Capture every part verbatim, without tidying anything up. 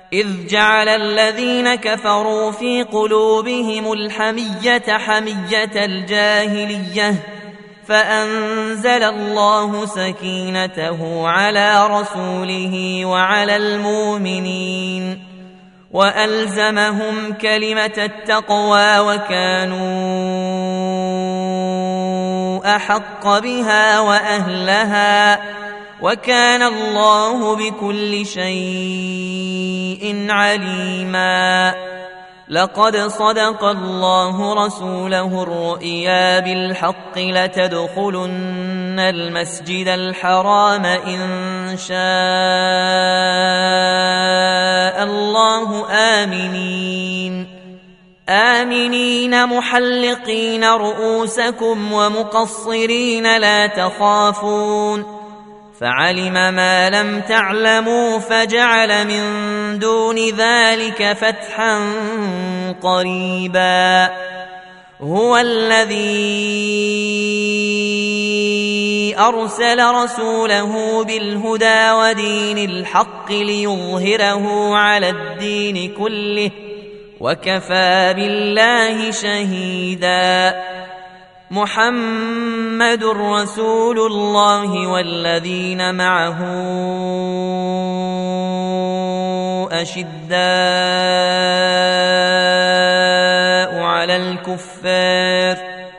إذ جعل الذين كفروا في قلوبهم الحمية حمية الجاهلية فأنزل الله سكينته على رسوله وعلى المؤمنين وألزمهم كلمة التقوى وكانوا أحق بها وأهلها وكان الله بكل شيء عليما. لقد صدق الله رسوله الرؤيا بالحق لتدخلن المسجد الحرام إن شاء الله آمنين آمنين محلقين رؤوسكم ومقصرين لا تخافون فعلم ما لم تعلموا فجعل من دون ذلك فتحا قريبا. هو الذي أرسل رسوله بالهدى ودين الحق ليظهره على الدين كله وكفى بالله شهيدا. محمد رسول الله والذين معه أشداء على الكفار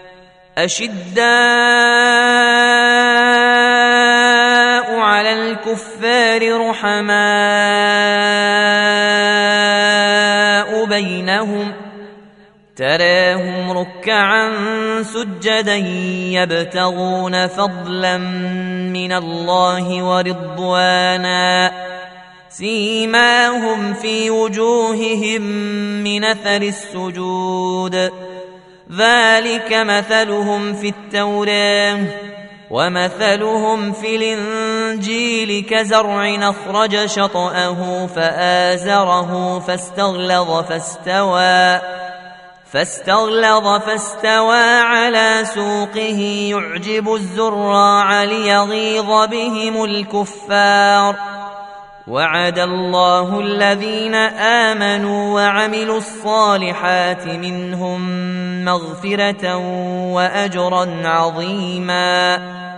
أشداء على الكفار رحماء بينهم تراهم ركعا سجدا يبتغون فضلا من الله ورضوانا سيماهم في وجوههم من أثر السجود ذلك مثلهم في التوراة ومثلهم في الإنجيل كزرع أخرج شطأه فآزره فاستغلظ فاستوى فاستغلظ فاستوى على سوقه يعجب الزراع ليغيظ بهم الكفار. وعد الله الذين آمنوا وعملوا الصالحات منهم مغفرة وأجرا عظيما.